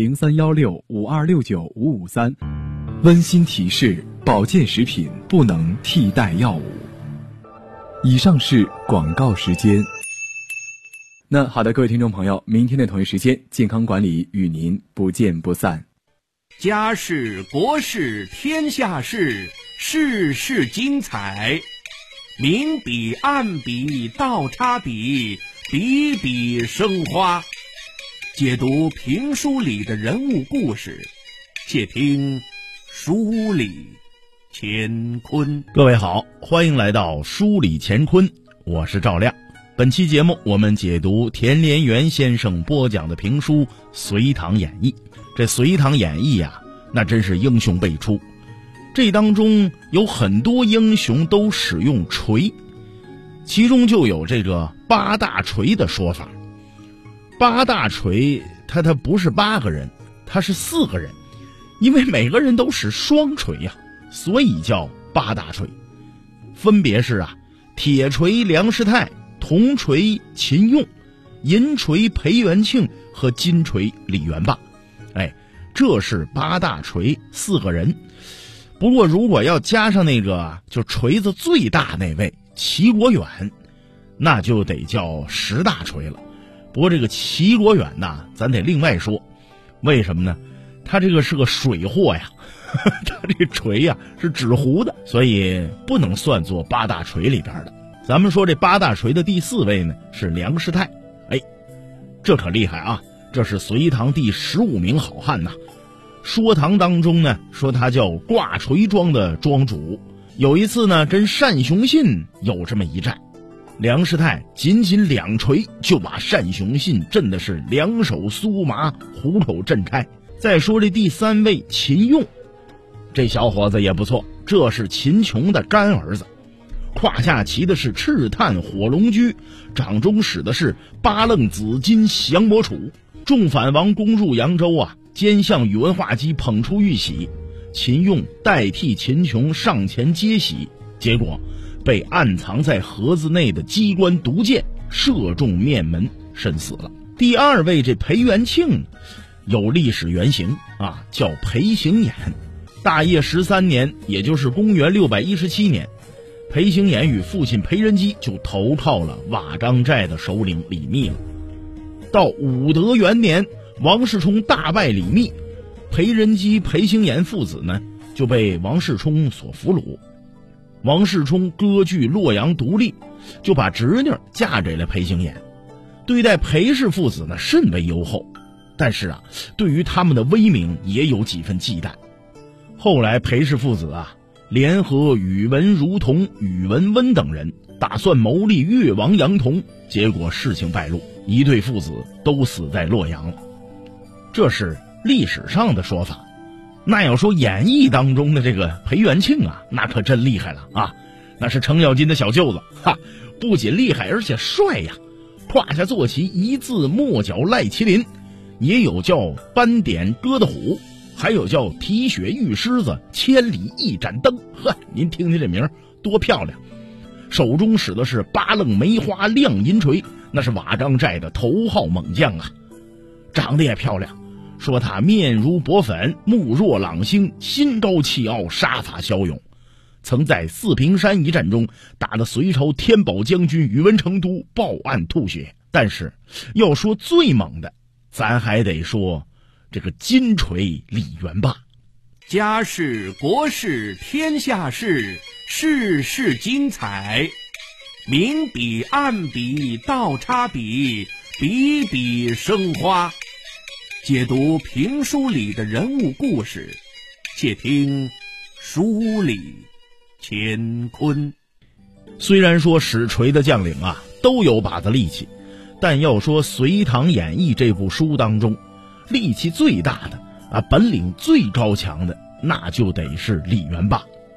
031652695553。温馨提示：保健食品不能替代药物。以上是广告时间。那好的，各位听众朋友，明天的同一时间，健康管理与您不见不散。 家事国事天下事，事事精彩。明笔暗笔倒插笔，笔笔生花。解读评书里的人物故事，且听书里乾坤。 各位好，欢迎来到书里乾坤，我是赵亮。本期节目我们解读田连元先生播讲的评书《隋唐演义》。这《隋唐演义》啊，那真是英雄辈出。这当中有很多英雄都使用锤，其中就有这个八大锤的说法。八大锤他不是8个人，他是4个人，因为每个人都使双锤呀，所以叫八大锤。分别是铁锤梁师太，铜锤秦用，银锤裴元庆和金锤李元霸。这是八大锤4个人。不过如果要加上那个就锤子最大那位齐国远，那就得叫10大锤了。不过这个齐国远呐，咱得另外说。为什么呢？他这个是个水货呀，他这锤呀是纸糊的，所以不能算作八大锤里边的。咱们说这八大锤的第4位呢是梁师太。这可厉害啊，这是隋唐第15名好汉呐。说唐当中呢说他叫挂锤庄的庄主。有一次呢跟单雄信有这么一战，梁师太仅2锤就把单雄信震的是两手酥麻，虎口震开。再说这第3位秦用，这小伙子也不错，这是秦琼的干儿子，胯下骑的是赤炭火龙驹，掌中使的是八楞紫金降魔杵。众反王攻入扬州奸相宇文化及捧出玉玺，秦用代替秦琼上前接玺，结果被暗藏在盒子内的机关毒箭射中面门，身死了。第2位这裴元庆有历史原型叫裴行衍。大业13年，也就是公元617年，裴行衍与父亲裴仁基就投靠了瓦岗寨的首领李密了。到武德元年，王世充大败李密，裴仁基、裴行衍父子呢就被王世充所俘虏。王世充割据洛阳独立，就把侄女嫁给了裴行衍，对待裴氏父子呢甚为优厚，但是对于他们的威名也有几分忌惮。后来裴氏父子联合宇文如同、宇文温等人，打算谋立越王杨同，结果事情败露，一对父子都死在洛阳了。这是历史上的说法。那要说演义当中的这个裴元庆那可真厉害了那是程咬金的小舅子不仅厉害而且帅呀。胯下坐骑一字墨角赖麒麟，也有叫斑点鸽的虎，还有叫提血玉狮子，千里一盏灯。您听听这名多漂亮。手中使的是八楞梅花亮银锤，那是瓦岗寨的头号猛将长得也漂亮，说他面如薄粉，目若朗星，心高气傲，杀伐骁勇，曾在四平山一战中打得隋朝天宝将军宇文成都报案吐血。但是要说最猛的，咱还得说这个金锤李元霸。 家事国事天下事，事事精彩。明笔暗笔倒插笔，笔笔生花。解读评书里的人物故事，且听书里乾坤。 虽然说使锤的将领都有把子力气，但要说《隋唐演义》这部书当中，力气最大的本领最高强的，那就得是李元霸。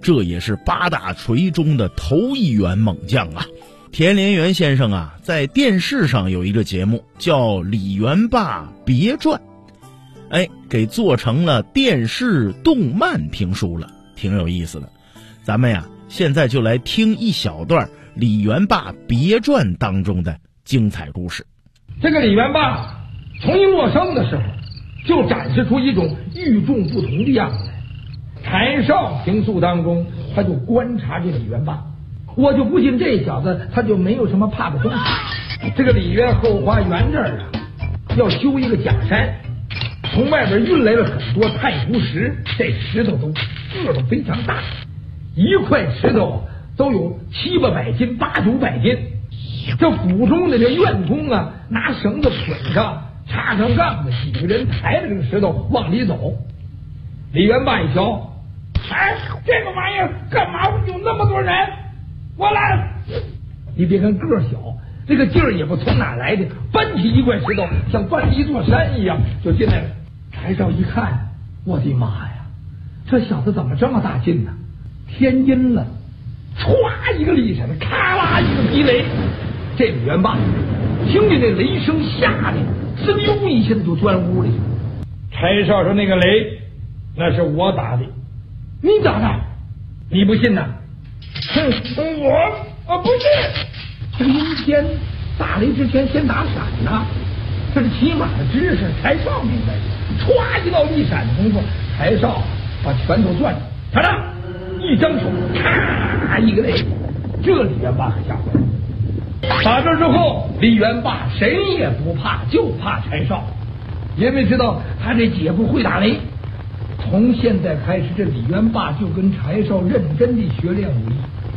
这也是8大锤中的头一员猛将啊。田连元先生啊，在电视上有一个节目叫《李元霸别传》，给做成了电视动漫评书了，挺有意思的。咱们呀，现在就来听一小段《李元霸别传》当中的精彩故事。 这个李元霸从一落生的时候，就展示出一种与众不同的样子来。柴少评述当中，他就观察这李元霸，我就不信这小子他就没有什么怕的东西。这个李渊后花园这儿啊，要修一个假山，从外边运来了很多太湖石，这石头个都非常大，一块石头都有7、800斤、8、900斤。这府中的这院工啊，拿绳子捆上，插上杠子，几个人抬着这个石头往里走。李元霸一瞧，这个玩意儿干嘛有那么多人？我来！你别看个小，这个劲儿也不从哪来的，搬起一块石头像搬了一座山一样就进来了。柴少一看，我的妈呀，这小子怎么这么大劲呢？天阴了，歘一个厉闪，咔啦一个劈雷。这李元霸听见这雷声吓得滋溜一下子就钻屋里。柴少说：“那个雷那是我打的，你打的？你不信呐？”我不是。这个阴天打雷之前先打闪呐，这是起码的知识。柴少明白，歘一道一闪的功夫，柴少把拳头攥住，看着一张手，咔一个雷，这李元霸可吓坏了。打这之后，李元霸谁也不怕，就怕柴少，因为知道他这姐夫会打雷。从现在开始，这李元霸就跟柴少认真地学练武艺。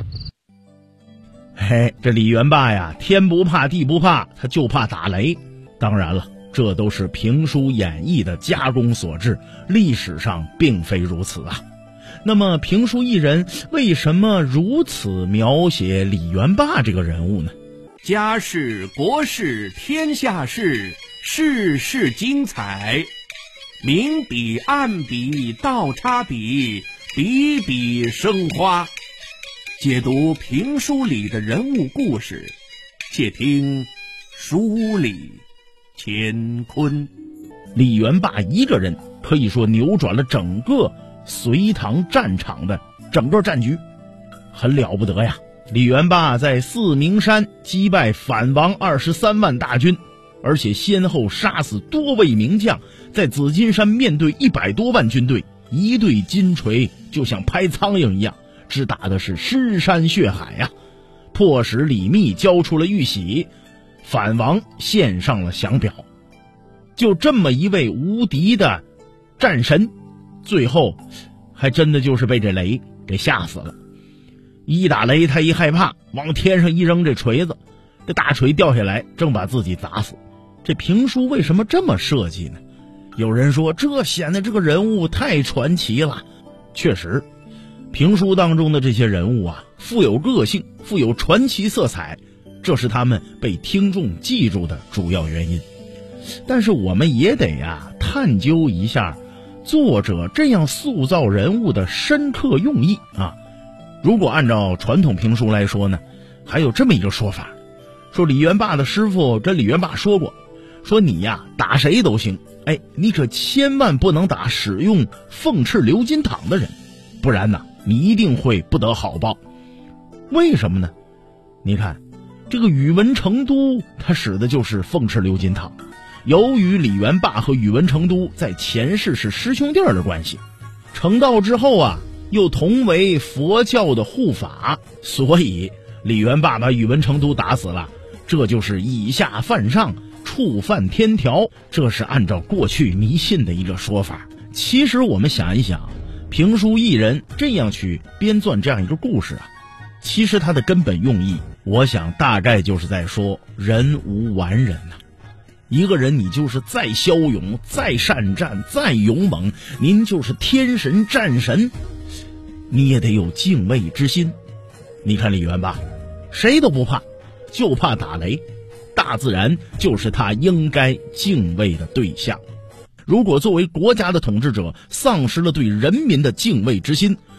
这李元霸呀，天不怕地不怕，他就怕打雷。当然了，这都是评书演绎的加工所致，历史上并非如此啊。那么评书艺人为什么如此描写李元霸这个人物呢？ 家事国事天下事，事事精彩，明笔暗笔倒插笔，笔笔生花。解读评书里的人物故事，且听书里乾坤。 李元霸一个人可以说扭转了整个隋唐战场的整个战局，很了不得呀。李元霸在四明山击败反王23万大军，而且先后杀死多位名将，在紫金山面对100多万军队，一对金锤就像拍苍蝇一样，只打的是尸山血海呀，迫使李密交出了玉玺，反王献上了降表。就这么一位无敌的战神，最后还真的就是被这雷给吓死了。一打雷他一害怕，往天上一扔这锤子，这大锤掉下来正把自己砸死。这评书为什么这么设计呢？有人说这显得这个人物太传奇了。确实，评书当中的这些人物啊，富有个性，富有传奇色彩，这是他们被听众记住的主要原因。但是我们也得探究一下作者这样塑造人物的深刻用意啊。如果按照传统评书来说呢，还有这么一个说法，说李元霸的师傅跟李元霸说过，说你打谁都行，你可千万不能打使用凤翅鎏金镗的人，不然你一定会不得好报。为什么呢？你看这个宇文成都他使的就是凤翅鎏金镗，由于李元霸和宇文成都在前世是师兄弟的关系，成道之后又同为佛教的护法，所以李元霸把宇文成都打死了，这就是以下犯上，触犯天条，这是按照过去迷信的一个说法。其实我们想一想，评书艺人这样去编撰这样一个故事其实它的根本用意，我想大概就是在说人无完人一个人你就是再骁勇，再善战，再勇猛，您就是天神战神，你也得有敬畏之心。你看李元霸谁都不怕，就怕打雷，大自然就是他应该敬畏的对象。如果作为国家的统治者丧失了对人民的敬畏之心，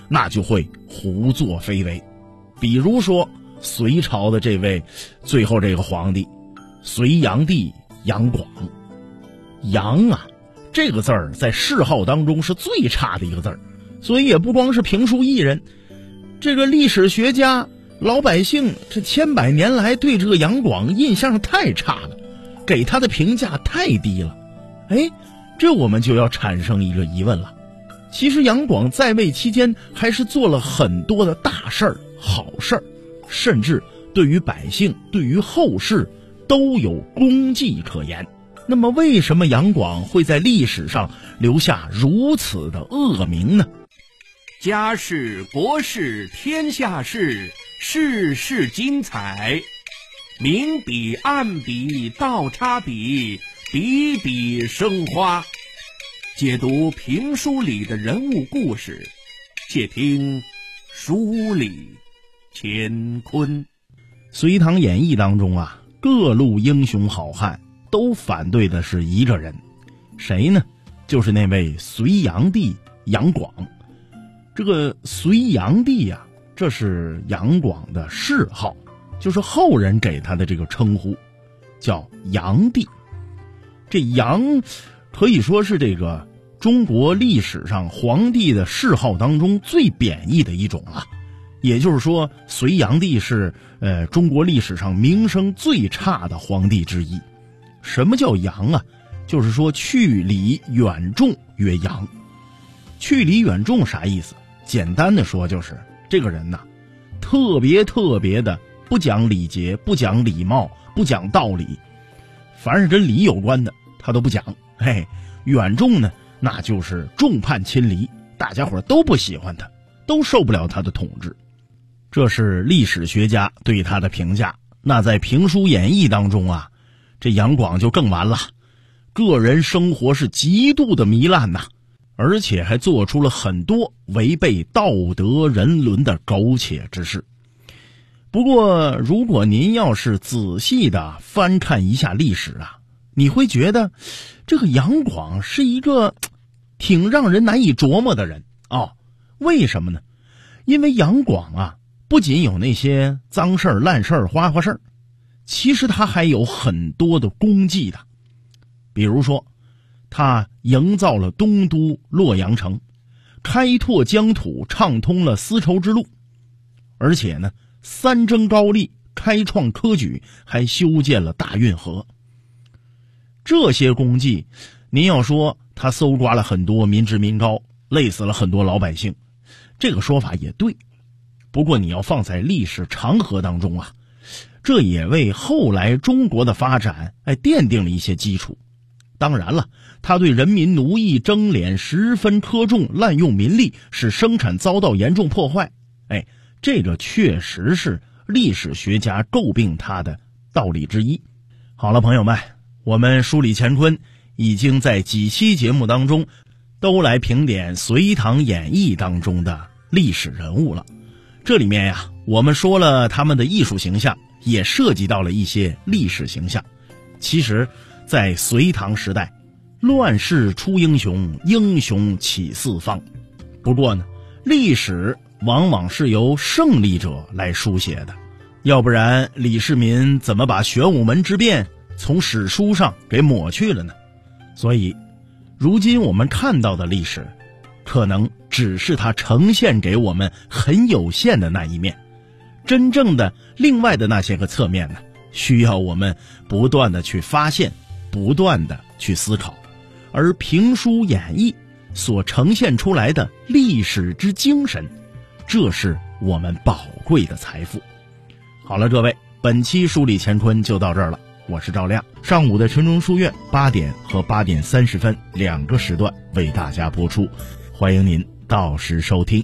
那就会胡作非为。比如说隋朝的这位最后这个皇帝隋炀帝杨广。杨啊这个字儿在谥号当中是最差的一个字儿，所以也不光是评书艺人，这个历史学家老百姓这千百年来对这个杨广印象太差了，给他的评价太低了。这我们就要产生一个疑问了，其实杨广在位期间还是做了很多的大事儿好事儿，甚至对于百姓对于后世都有功绩可言。那么为什么杨广会在历史上留下如此的恶名呢？ 家事国事天下事，事事精彩，明笔暗笔倒插笔，笔笔生花。解读评书里的人物故事，且听书里乾坤。 隋唐演义当中啊，各路英雄好汉都反对的是一个人，谁呢？就是那位隋炀帝杨广。这个隋炀帝啊，这是杨广的谥号，就是后人给他的这个称呼，叫炀帝。这炀可以说是这个中国历史上皇帝的谥号当中最贬义的一种了。也就是说，隋炀帝是中国历史上名声最差的皇帝之一。什么叫炀啊？就是说去礼远重曰炀。去礼远重啥意思？简单的说就是这个人呐，特别的不讲礼节，不讲礼貌，不讲道理，凡是跟礼有关的他都不讲。远重呢，那就是众叛亲离，大家伙都不喜欢他，都受不了他的统治。这是历史学家对他的评价。那在评书演义当中啊，这杨广就更完了，个人生活是极度的糜烂呐，而且还做出了很多违背道德人伦的苟且之事。不过如果您要是仔细的翻看一下历史啊，你会觉得这个杨广是一个挺让人难以琢磨的人为什么呢？因为杨广啊，不仅有那些脏事儿烂事儿花花事儿，其实他还有很多的功绩的。比如说他营造了东都洛阳城，开拓疆土，畅通了丝绸之路，而且呢三征高丽，开创科举，还修建了大运河。这些功绩您要说他搜刮了很多民脂民膏，累死了很多老百姓，这个说法也对。不过你要放在历史长河当中啊，这也为后来中国的发展奠定了一些基础。当然了，他对人民奴役征敛十分苛重，滥用民力，使生产遭到严重破坏，这个确实是历史学家诟病他的道理之一。好了，朋友们，我们梳理乾坤已经在几期节目当中都来评点隋唐演义当中的历史人物了。这里面呀，我们说了他们的艺术形象，也涉及到了一些历史形象。其实在隋唐时代，乱世出英雄，英雄起四方。不过呢，历史往往是由胜利者来书写的，要不然李世民怎么把玄武门之变从史书上给抹去了呢？所以如今我们看到的历史可能只是它呈现给我们很有限的那一面，真正的另外的那些个侧面呢，需要我们不断的去发现，不断的去思考。而评书演义所呈现出来的历史之精神，这是我们宝贵的财富。好了，各位，本期梳理乾坤就到这儿了，我是赵亮。上午的晨钟书院8点和8点30分2个时段为大家播出，欢迎您到时收听。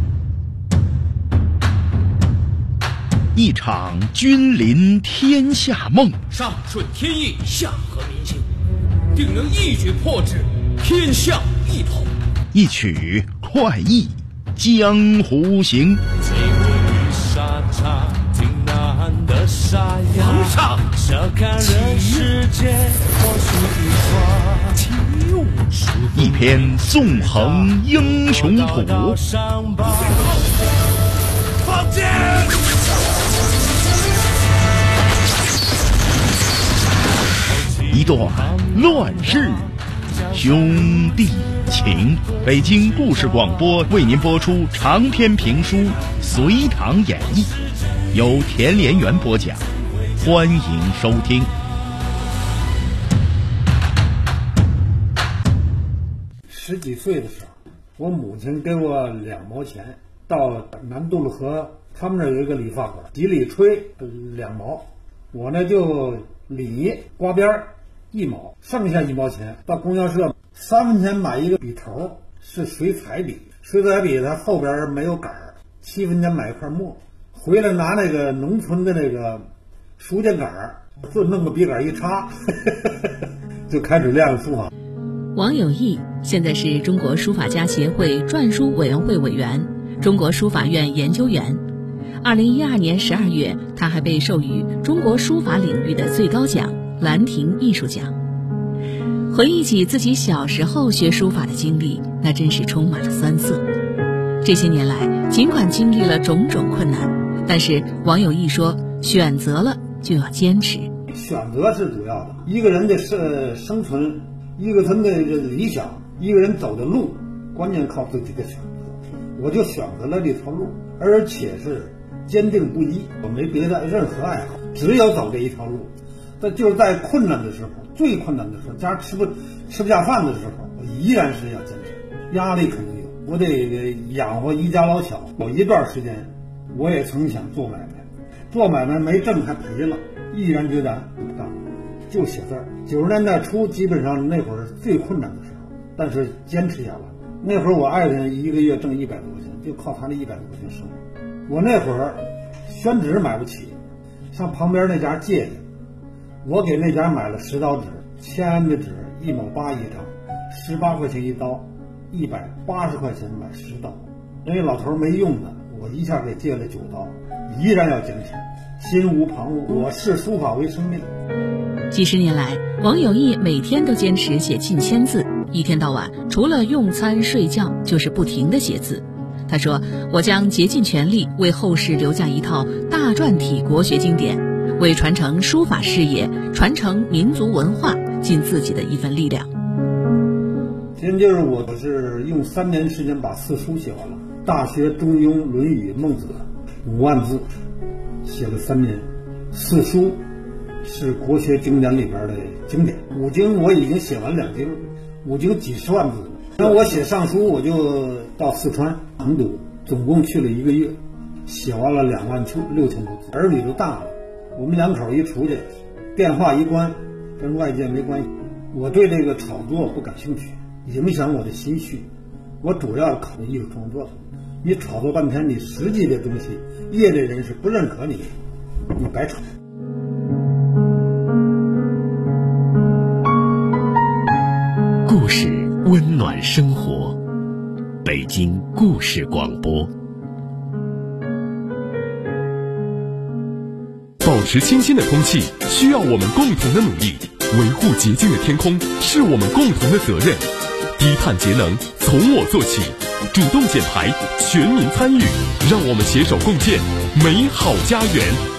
一场君临天下梦， 上顺天意，下合民心，定能一举破之，天下一统。 一曲快意江湖行。 皇上， 笑看人世间，或许一说。 入一篇纵横英雄谱， 放箭！ 一段乱世兄弟情。北京故事广播为您播出长篇评书《隋唐演义》，由田连元播讲，欢迎收听。 10几岁的时候，我母亲给我2毛钱，到南渡路河，他们那有一个理发馆，几里吹2毛，我呢就理刮边1毛，剩下1毛钱到供销社3分钱买一个笔头，是水彩笔，水彩笔它后边没有杆，7分钱买一块墨，回来拿那个农村的那个书架杆，就弄个笔杆一插就开始练书法。 王有义现在是中国书法家协会篆书委员会委员、中国书法院研究员。2012年12月，他还被授予中国书法领域的最高奖兰亭艺术奖。回忆起自己小时候学书法的经历，那真是充满了酸涩。这些年来，尽管经历了种种困难，但是王有义说，选择了就要坚持。 选择是主要的，一个人的生存，一个人的理想，一个人走的路，关键靠自己的选择。我就选择了这条路，而且是坚定不移，我没别的任何爱好，只有走这一条路。但就是在困难的时候，最困难的时候，家吃不下饭的时候，我依然是要坚持。压力肯定有，我得养活一家老小。有一段时间，我也曾想做买卖，做买卖没挣还赔了，毅然决然不干，就写字儿。90年代初，基本上那会儿最困难的时候，但是坚持下来。那会儿我爱人1个月挣100多块钱，就靠他那100多块钱生活。我那会儿宣纸买不起，向旁边那家借去，我给那家买了10刀纸，签的纸1毛8一张，18块钱一刀，180块钱买10刀。人家老头没用的，我一下给借了9刀，依然要坚持，心无旁骛。我视书法为生命。 几十年来，王有义每天都坚持写近1000字，一天到晚除了用餐睡觉就是不停地写字。他说，我将竭尽全力为后世留下一套大篆体国学经典，为传承书法事业、传承民族文化尽自己的一份力量。 今天就是我是用3年时间把4书写完了，《大学》《中庸》《论语》《孟子》5万字，写了3年。4书是国学经典里边的经典，5经我已经写完2经，5经几十万字了。那我写上书，我就到四川成都，总共去了1个月，写完了26000多字。儿女都大了，我们2口一出去，电话一关，跟外界没关系。我对这个炒作不感兴趣，影响我的心绪。我主要考虑艺术创作。你炒作半天，你实际的东西，业内人士不认可你，你白炒。 故事温暖生活，北京故事广播。 保持清新的空气需要我们共同的努力，维护洁净的天空是我们共同的责任。低碳节能从我做起，主动减排，全民参与，让我们携手共建美好家园。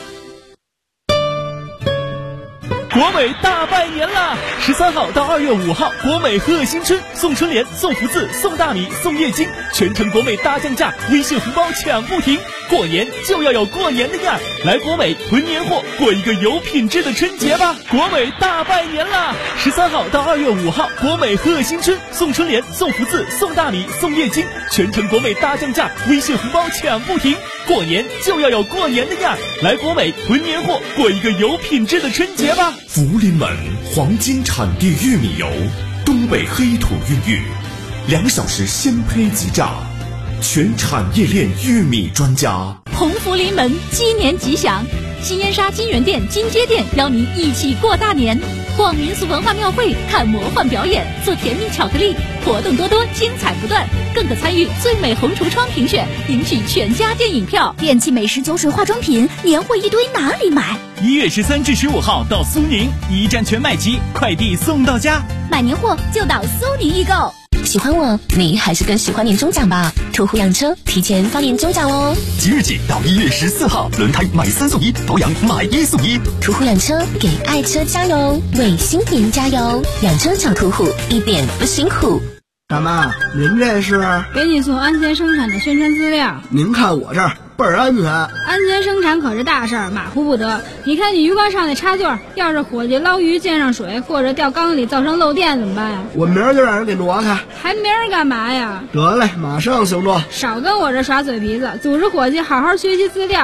国美大拜年啦！13号到2月5号，国美贺新春，送春联，送福字，送大米，送液晶，全程国美大降价，微信红包抢不停。过年就要有过年的样儿，来国美囤年货，过一个有品质的春节吧！国美大拜年啦！13号到2月5号，国美贺新春，送春联，送福字，送大米，送液晶，全程国美大降价，微信红包抢不停。过年就要有过年的样儿，来国美囤年货，过一个有品质的春节吧！ 福临门黄金产地玉米油，东北黑土孕育，2小时鲜胚即榨，全产业链玉米专家。 鸿福临门，鸡年吉祥！新烟沙金源店、金街店邀您一起过大年，逛民俗文化庙会，看魔幻表演，做甜蜜巧克力，活动多多，精彩不断，更可参与最美红橱窗评选，领取全家电影票。 电器、美食、酒水、化妆品，年货一堆，哪里买？ 1月13至15号到苏宁，一站全买齐，快递送到家。 买年货就到苏宁易购。喜欢我，你还是更喜欢年终奖吧？途虎养车提前发年终奖哦！ 即日起到1月14号，轮胎买3送1，保养买1送1。 途虎养车给爱车加油，为新年加油！养车找途虎，一点不辛苦。 大妈，您这是？ 给你送安全生产的宣传资料。 您看我这儿倍儿安全。 安全生产可是大事儿，马虎不得。你看你鱼缸上那插座，要是伙计捞鱼溅上水，或者掉缸里造成漏电怎么办呀？ 我明儿就让人给挪开。 还明儿干嘛呀？ 得嘞，马上行动。 少跟我这耍嘴皮子，组织伙计好好学习资料。